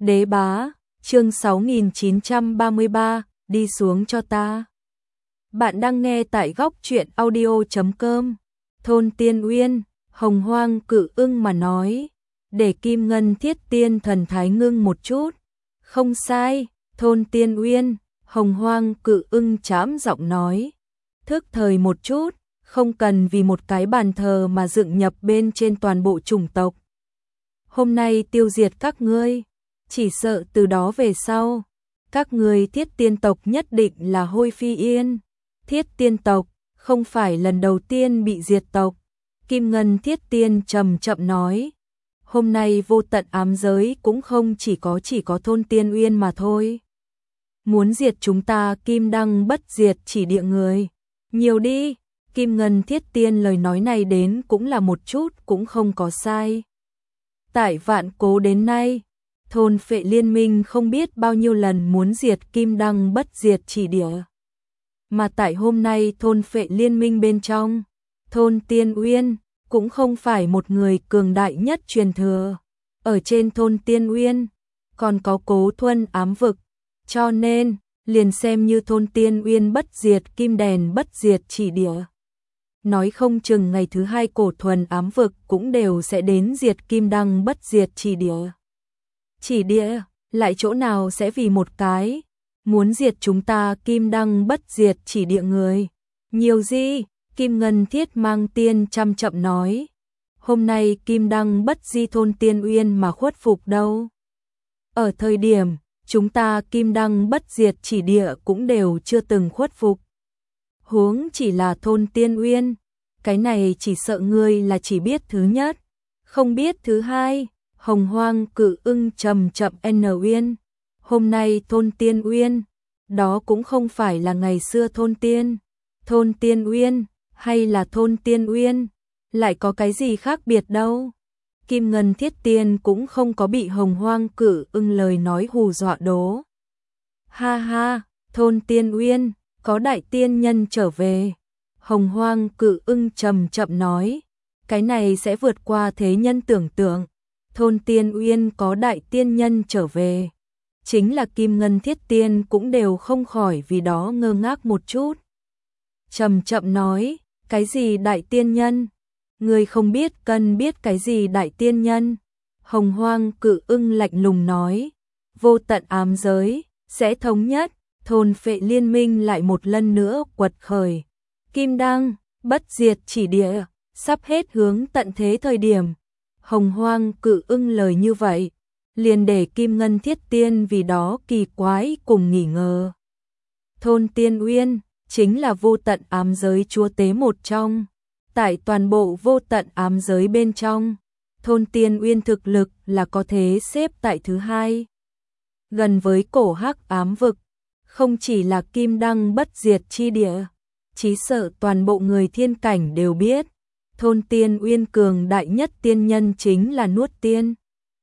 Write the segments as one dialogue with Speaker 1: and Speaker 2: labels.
Speaker 1: Đế bá, chương 6933, đi xuống cho ta. Bạn đang nghe tại góc truyện audio.com. Thôn Tiên Uyên, Hồng Hoang Cự Ưng mà nói, để Kim Ngân Thiết Tiên thần thái ngưng một chút. Không sai, Thôn Tiên Uyên, Hồng Hoang Cự Ưng trám giọng nói. Thức thời một chút, không cần vì một cái bàn thờ mà dựng nhập bên trên toàn bộ chủng tộc. Hôm nay tiêu diệt các ngươi, chỉ sợ từ đó về sau, các ngươi Thiết Tiên tộc nhất định là hôi phi yên. Thiết Tiên tộc không phải lần đầu tiên bị diệt tộc. Kim Ngân Thiết Tiên chậm chậm nói, hôm nay vô tận ám giới cũng không chỉ có Thôn Tiên Uyên mà thôi. Muốn diệt chúng ta Kim Đăng bất diệt chỉ địa người, nhiều đi. Kim Ngân Thiết Tiên lời nói này đến cũng là một chút cũng không có sai. Tại vạn cố đến nay, thôn phệ liên minh không biết bao nhiêu lần muốn diệt Kim Đăng bất diệt chỉ địa. Mà tại hôm nay thôn phệ liên minh bên trong, Thôn Tiên Uyên cũng không phải một người cường đại nhất truyền thừa. Ở trên Thôn Tiên Uyên còn có Cố Thuần ám vực, cho nên liền xem như Thôn Tiên Uyên bất diệt Kim Đèn bất diệt chỉ địa, nói không chừng ngày thứ hai Cổ Thuần ám vực cũng đều sẽ đến diệt Kim Đăng bất diệt chỉ địa. Chỉ địa, lại chỗ nào sẽ vì một cái muốn diệt chúng ta Kim Đăng bất diệt chỉ địa người. Nhiều gì? Kim Ngân Thiết Mang Tiên chậm chậm nói. Hôm nay Kim Đăng bất di Thôn Tiên Uyên mà khuất phục đâu. Ở thời điểm, chúng ta Kim Đăng bất diệt chỉ địa cũng đều chưa từng khuất phục. Huống chỉ là Thôn Tiên Uyên. Cái này chỉ sợ ngươi là chỉ biết thứ nhất, không biết thứ hai. Hồng Hoang Cự Ưng chậm chậm N Uyên. Hôm nay Thôn Tiên Uyên, đó cũng không phải là ngày xưa Thôn Tiên Uyên, hay là Thôn Tiên Uyên, lại có cái gì khác biệt đâu. Kim Ngân Thiết Tiên cũng không có bị Hồng Hoang Cự Ưng lời nói hù dọa đố. Ha ha, Thôn Tiên Uyên, có đại tiên nhân trở về. Hồng Hoang Cự Ưng chậm chậm nói, cái này sẽ vượt qua thế nhân tưởng tượng. Thôn Tiên Uyên có đại tiên nhân trở về, chính là Kim Ngân Thiết Tiên cũng đều không khỏi vì đó ngơ ngác một chút. Chậm chậm nói, cái gì đại tiên nhân? Người không biết cần biết cái gì đại tiên nhân? Hồng Hoang Cự Ưng lạnh lùng nói, vô tận ám giới sẽ thống nhất, thôn phệ liên minh lại một lần nữa quật khởi. Kim Đăng bất diệt chỉ địa sắp hết hướng tận thế thời điểm. Hồng Hoang Cự Ưng lời như vậy, liền để Kim Ngân Thiết Tiên vì đó kỳ quái cùng nghỉ ngờ. Thôn Tiên Uyên chính là vô tận ám giới chúa tế một trong. Tại toàn bộ vô tận ám giới bên trong, Thôn Tiên Uyên thực lực là có thể xếp tại thứ hai. Gần với cổ hắc ám vực, không chỉ là Kim Đăng bất diệt chi địa, chí sợ toàn bộ người thiên cảnh đều biết. Thôn Tiên Uyên cường đại nhất tiên nhân chính là Nuốt Tiên.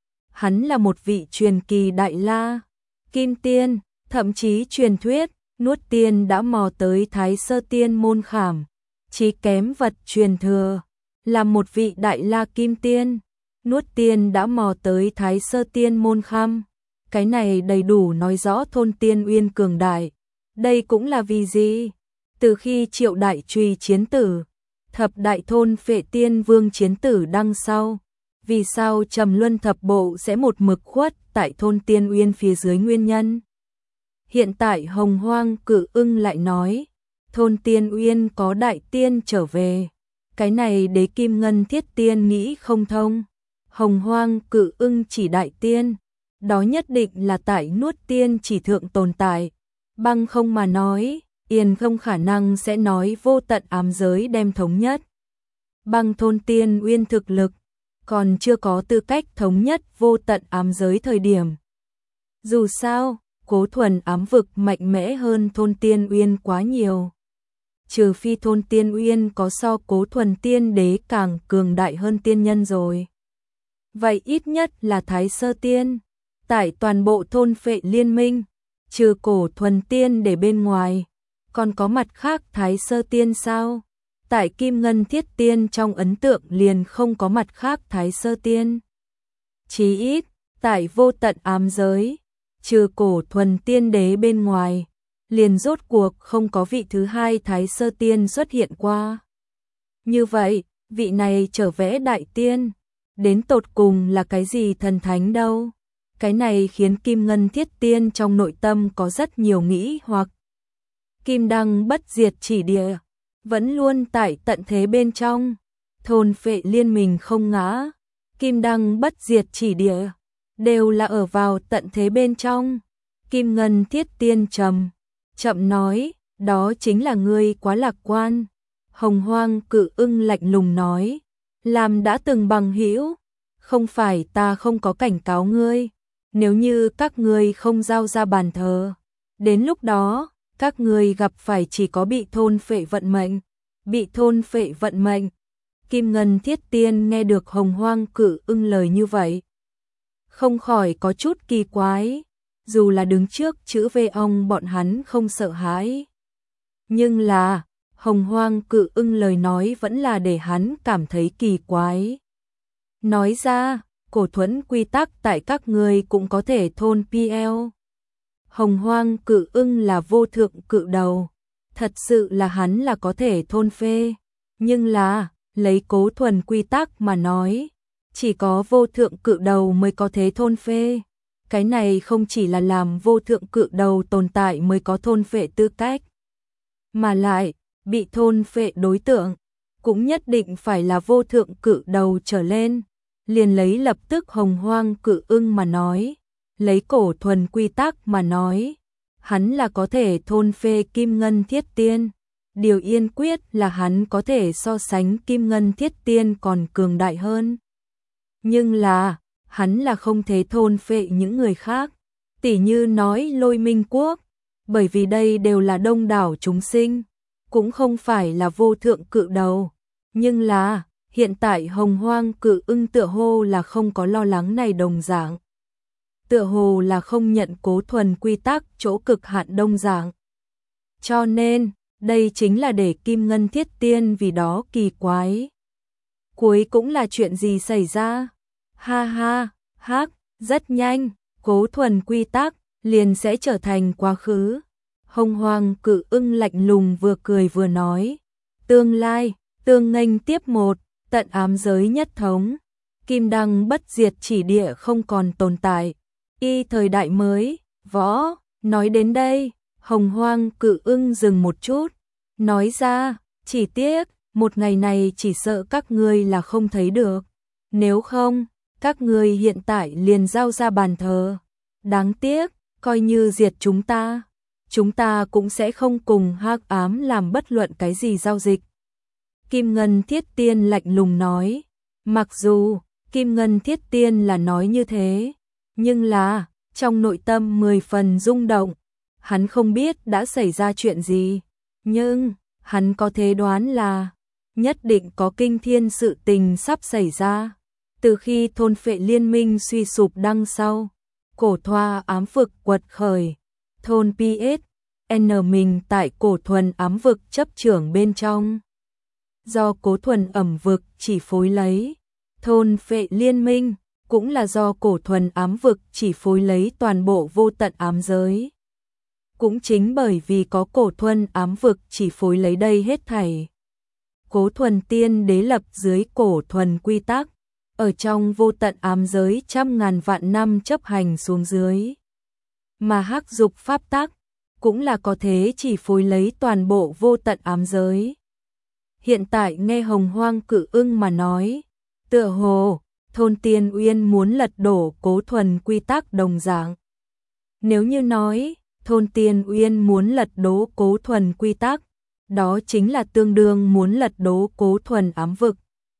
Speaker 1: Hắn là một vị truyền kỳ đại la, Kim Tiên, thậm chí truyền thuyết, Nuốt Tiên đã mò tới Thái Sơ Tiên môn khảm, chỉ kém vật truyền thừa, là một vị đại la Kim Tiên. Nuốt Tiên đã mò tới Thái Sơ Tiên môn kham, cái này đầy đủ nói rõ Thôn Tiên Uyên cường đại. Đây cũng là vì gì? Từ khi Triệu Đại Truy chiến tử, Thập Đại Thôn Phệ Tiên Vương chiến tử đằng sau, vì sao Trầm Luân thập bộ sẽ một mực khuất tại Thôn Tiên Uyên phía dưới nguyên nhân? Hiện tại Hồng Hoang Cự Ưng lại nói, Thôn Tiên Uyên có đại tiên trở về. Cái này đế Kim Ngân Thiết Tiên nghĩ không thông. Hồng Hoang Cự Ưng chỉ đại tiên, đó nhất định là tại Nuốt Tiên chỉ thượng tồn tại. Bằng không mà nói, Yên không khả năng sẽ nói vô tận ám giới đem thống nhất. Bằng Thôn Tiên Uyên thực lực, còn chưa có tư cách thống nhất vô tận ám giới thời điểm. Dù sao, Cố Thuần ám vực mạnh mẽ hơn Thôn Tiên Uyên quá nhiều. Trừ phi Thôn Tiên Uyên có so Cố Thuần Tiên Đế càng cường đại hơn tiên nhân rồi. Vậy ít nhất là Thái Sơ Tiên. Tại toàn bộ thôn phệ liên minh, trừ Cổ Thuần Tiên để bên ngoài, còn có mặt khác Thái Sơ Tiên sao? Tại Kim Ngân Thiết Tiên trong ấn tượng liền không có mặt khác Thái Sơ Tiên. Chí ít, tại vô tận ám giới, trừ Cổ Thuần Tiên Đế bên ngoài, liền rốt cuộc không có vị thứ hai Thái Sơ Tiên xuất hiện qua. Như vậy, vị này trở vẽ đại tiên, đến tột cùng là cái gì thần thánh đâu? Cái này khiến Kim Ngân Thiết Tiên trong nội tâm có rất nhiều nghĩ hoặc. Kim Đăng bất diệt chỉ địa, vẫn luôn tại tận thế bên trong, thôn phệ liên mình không ngã, Kim Đăng bất diệt chỉ địa, đều là ở vào tận thế bên trong. Kim Ngân Thiết Tiên chậm nói, đó chính là ngươi quá lạc quan. Hồng Hoang Cự Ưng lạnh lùng nói, làm đã từng bằng hữu, không phải ta không có cảnh cáo ngươi, nếu như các ngươi không giao ra bàn thờ, đến lúc đó, các ngươi gặp phải chỉ có bị thôn phệ vận mệnh, bị thôn phệ vận mệnh. Kim Ngân Thiết Tiên nghe được Hồng Hoang Cự Ưng lời như vậy, không khỏi có chút kỳ quái, dù là đứng trước chữ V ong bọn hắn không sợ hãi. Nhưng là, Hồng Hoang Cự Ưng lời nói vẫn là để hắn cảm thấy kỳ quái. Nói ra, cổ thuẫn quy tắc tại các ngươi cũng có thể thôn PL. Hồng Hoang Cự Ưng là vô thượng cự đầu, thật sự là hắn là có thể thôn phê, nhưng là, lấy Cố Thuần quy tắc mà nói, chỉ có vô thượng cự đầu mới có thể thôn phê. Cái này không chỉ là làm vô thượng cự đầu tồn tại mới có thôn phệ tư cách, mà lại, bị thôn phệ đối tượng, cũng nhất định phải là vô thượng cự đầu trở lên. Liền lấy lập tức Hồng Hoang Cự Ưng mà nói, lấy Cổ Thuần quy tắc mà nói, hắn là có thể thôn phê Kim Ngân Thiết Tiên. Điều yên quyết là hắn có thể so sánh Kim Ngân Thiết Tiên còn cường đại hơn. Nhưng là, hắn là không thể thôn phệ những người khác, tỉ như nói Lôi Minh Quốc, bởi vì đây đều là đông đảo chúng sinh, cũng không phải là vô thượng cự đầu. Nhưng là, hiện tại Hồng Hoang Cự Ưng tựa hồ là không có lo lắng này đồng dạng. Tựa hồ là không nhận Cố Thuần quy tắc chỗ cực hạn đông dạng. Cho nên, đây chính là để Kim Ngân Thiết Tiên vì đó kỳ quái. Cuối cũng là chuyện gì xảy ra? Ha ha, hắc, rất nhanh, Cố Thuần quy tắc liền sẽ trở thành quá khứ. Hồng Hoang Cự Ưng lạnh lùng vừa cười vừa nói, tương lai, tương nghênh tiếp một, tận ám giới nhất thống, Kim Đăng bất diệt chỉ địa không còn tồn tại, y thời đại mới, võ. Nói đến đây, Hồng Hoang Cự Ưng dừng một chút, nói ra, chỉ tiếc, một ngày này chỉ sợ các ngươi là không thấy được, nếu không, các ngươi hiện tại liền giao ra bàn thờ. Đáng tiếc, coi như diệt chúng ta cũng sẽ không cùng hắc ám làm bất luận cái gì giao dịch. Kim Ngân Thiết Tiên lạnh lùng nói, mặc dù Kim Ngân Thiết Tiên là nói như thế, nhưng là, trong nội tâm 10 phần rung động, hắn không biết đã xảy ra chuyện gì, nhưng, hắn có thể đoán là, nhất định có kinh thiên sự tình sắp xảy ra. Từ khi thôn phệ liên minh suy sụp đằng sau, Cổ Thoa ám vực quật khởi, thôn PS, N mình tại Cổ Thuần ám vực chấp trưởng bên trong. Do Cố Thuần ẩm vực chỉ phối lấy, thôn phệ liên minh, cũng là do Cổ Thuần ám vực chỉ phối lấy toàn bộ vô tận ám giới. Cũng chính bởi vì có Cổ Thuần ám vực chỉ phối lấy đây hết thảy. Cố Thuần Tiên Đế lập dưới Cổ Thuần quy tắc, ở trong vô tận ám giới trăm ngàn vạn năm chấp hành xuống dưới. Mà hắc dục pháp tắc, cũng là có thế chỉ phối lấy toàn bộ vô tận ám giới. Hiện tại nghe Hồng Hoang Cự Ưng mà nói, tựa hồ, thôn Tiên Uyên muốn lật đổ Cố Thuần quy tắc đồng dạng. Nếu như nói, thôn Tiên Uyên muốn lật đổ Cố Thuần quy tắc, đó chính là tương đương muốn lật đổ Cố Thuần ám vực.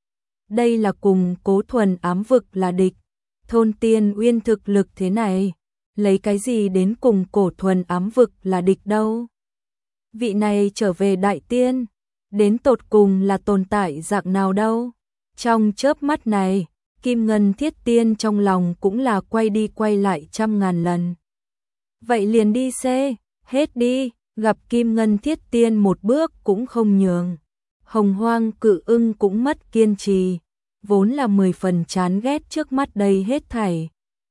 Speaker 1: Đây là cùng Cố Thuần ám vực là địch, thôn Tiên Uyên thực lực thế này, lấy cái gì đến cùng Cổ Thuần ám vực là địch đâu? Vị này trở về đại tiên, đến tột cùng là tồn tại dạng nào đâu? Trong chớp mắt này, Kim Ngân Thiết Tiên trong lòng cũng là quay đi quay lại trăm ngàn lần. Vậy liền đi xe, hết đi, gặp Kim Ngân Thiết Tiên một bước cũng không nhường. Hồng Hoang Cự Ưng cũng mất kiên trì, vốn là 10 phần chán ghét trước mắt đây hết thảy.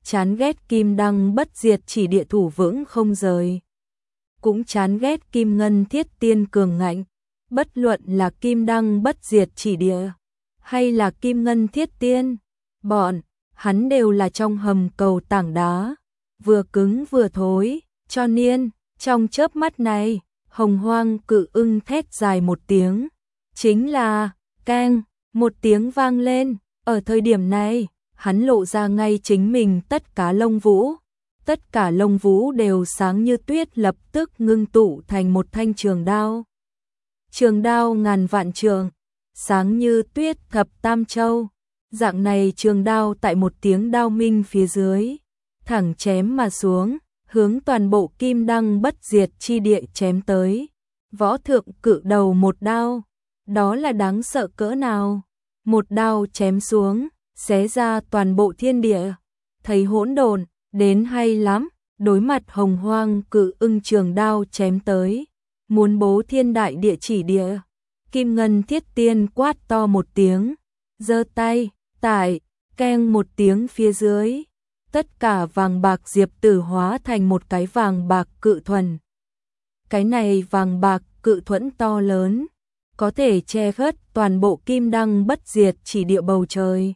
Speaker 1: chán ghét kim đăng bất diệt chỉ địa thủ vững không rời. Cũng chán ghét kim ngân thiết tiên cường ngạnh, bất luận là kim đăng bất diệt chỉ địa, hay là kim ngân thiết tiên, bọn hắn đều là trong hầm cầu tảng đá, vừa cứng vừa thối, cho nên, trong chớp mắt này, Hồng Hoang Cự Ưng thét dài một tiếng, chính là, keng, một tiếng vang lên, ở thời điểm này, hắn lộ ra ngay chính mình tất cả lông vũ. Tất cả lông vũ đều sáng như tuyết lập tức ngưng tụ thành một thanh trường đao. Trường đao ngàn vạn trường, sáng như tuyết thập tam châu. Dạng này trường đao tại một tiếng đao minh phía dưới, thẳng chém mà xuống, hướng toàn bộ kim đăng bất diệt chi địa chém tới. Võ thượng Cự đầu một đao, đó là đáng sợ cỡ nào. Một đao chém xuống, xé ra toàn bộ thiên địa. Thấy hỗn độn, đến hay lắm, đối mặt Hồng Hoang Cự Ưng trường đao chém tới, muốn bố thiên đại địa chỉ địa. Kim ngân thiết tiên quát to một tiếng, giơ tay, tại, keng một tiếng phía dưới, tất cả vàng bạc diệp tử hóa thành một cái vàng bạc cự thuần. Cái này vàng bạc cự thuẫn to lớn, có thể che khuất toàn bộ kim đăng bất diệt chỉ địa bầu trời.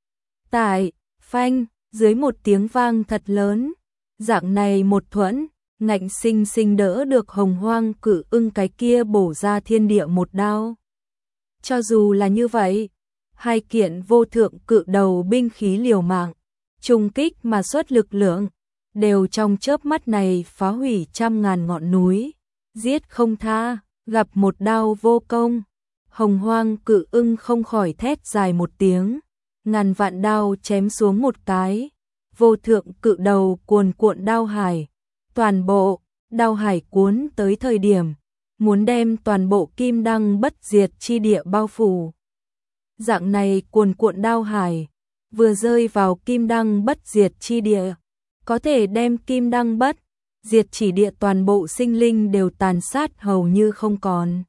Speaker 1: Tại, phanh, dưới một tiếng vang thật lớn, dạng này một thuẫn, ngạnh sinh sinh đỡ được Hồng Hoang Cự Ưng cái kia bổ ra thiên địa một đao. Cho dù là như vậy, hai kiện vô thượng cự đầu binh khí liều mạng, trùng kích mà xuất lực lượng, đều trong chớp mắt này phá hủy trăm ngàn ngọn núi, giết không tha, gặp một đao vô công. Hồng Hoang Cự Ưng không khỏi thét dài một tiếng, ngàn vạn đao chém xuống một cái, vô thượng cự đầu cuồn cuộn đao hải, toàn bộ đao hải cuốn tới thời điểm, muốn đem toàn bộ kim đăng bất diệt chi địa bao phủ. Dạng này cuồn cuộn đao hải, vừa rơi vào kim đăng bất diệt chi địa, có thể đem kim đăng bất diệt chỉ địa toàn bộ sinh linh đều tàn sát hầu như không còn.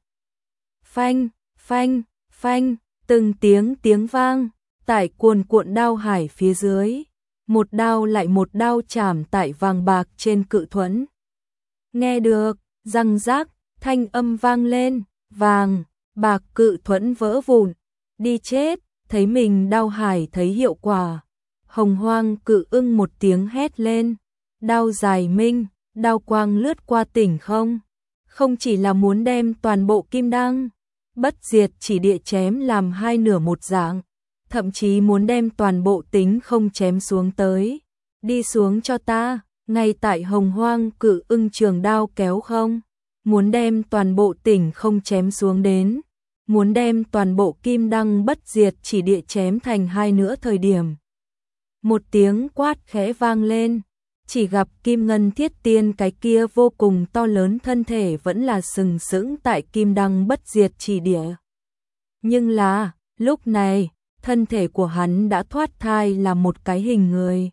Speaker 1: Phanh, phanh, phanh, từng tiếng vang, tại cuồn cuộn đao hải phía dưới, một đao lại một đao chạm tại vàng bạc trên cự thuẫn. Nghe được, răng rác, thanh âm vang lên, vàng, bạc cự thuẫn vỡ vụn, đi chết, thấy mình đao hải thấy hiệu quả. Hồng Hoang Cự Ưng một tiếng hét lên, đao dài minh, đao quang lướt qua tỉnh không. Không chỉ là muốn đem toàn bộ kim đăng bất diệt chỉ địa chém làm hai nửa một dạng, thậm chí muốn đem toàn bộ tính không chém xuống tới. Đi xuống cho ta, ngay tại Hồng Hoang Cự Ưng trường đao kéo không, muốn đem toàn bộ tỉnh không chém xuống đến, muốn đem toàn bộ kim đăng bất diệt chỉ địa chém thành hai nửa thời điểm. Một tiếng quát khẽ vang lên, chỉ gặp kim ngân thiết tiên cái kia vô cùng to lớn thân thể vẫn là sừng sững tại kim đăng bất diệt chỉ địa. Nhưng là, lúc này, thân thể của hắn đã thoát thai là một cái hình người.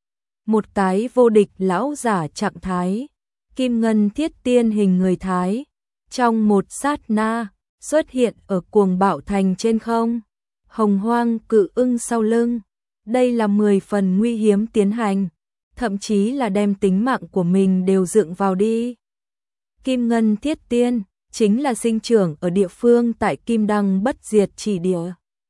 Speaker 1: Một cái vô địch lão giả trạng thái, kim ngân thiết tiên hình người thái, trong một sát na, xuất hiện ở Cuồng Bạo Thành trên không. Hồng Hoang Cự Ưng sau lưng, đây là 10 phần nguy hiểm tiến hành, thậm chí là đem tính mạng của mình đều dựng vào đi. Kim ngân thiết tiên, chính là sinh trưởng ở địa phương tại kim đăng bất diệt chỉ địa.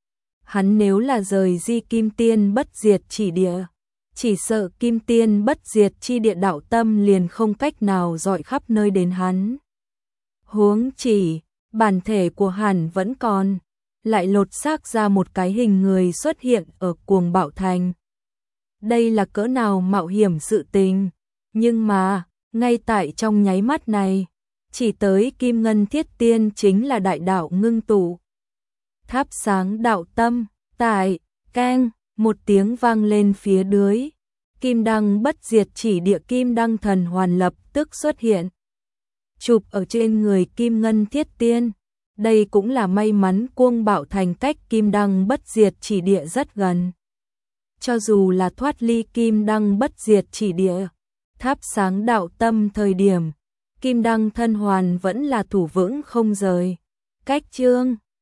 Speaker 1: Hắn nếu là rời di kim tiên bất diệt chỉ địa, chỉ sợ kim tiên bất diệt chi địa đạo tâm liền không cách nào dọi khắp nơi đến hắn. Huống chỉ, bản thể của hắn vẫn còn, lại lột xác ra một cái hình người xuất hiện ở Cuồng Bạo Thành. Đây là cỡ nào mạo hiểm sự tình, nhưng mà, ngay tại trong nháy mắt này, chỉ tới kim ngân thiết tiên chính là đại đạo ngưng tụ. Thắp sáng đạo tâm, tại, keng, một tiếng vang lên phía dưới, kim đăng bất diệt chỉ địa kim đăng thần hoàn lập tức xuất hiện. Chụp ở trên người kim ngân thiết tiên, đây cũng là may mắn Cuồng Bạo Thành cách kim đăng bất diệt chỉ địa rất gần. Cho dù là thoát ly kim đăng bất diệt chỉ địa, thắp sáng đạo tâm thời điểm, kim đăng thân hoàn vẫn là thủ vững không rời. Cách chương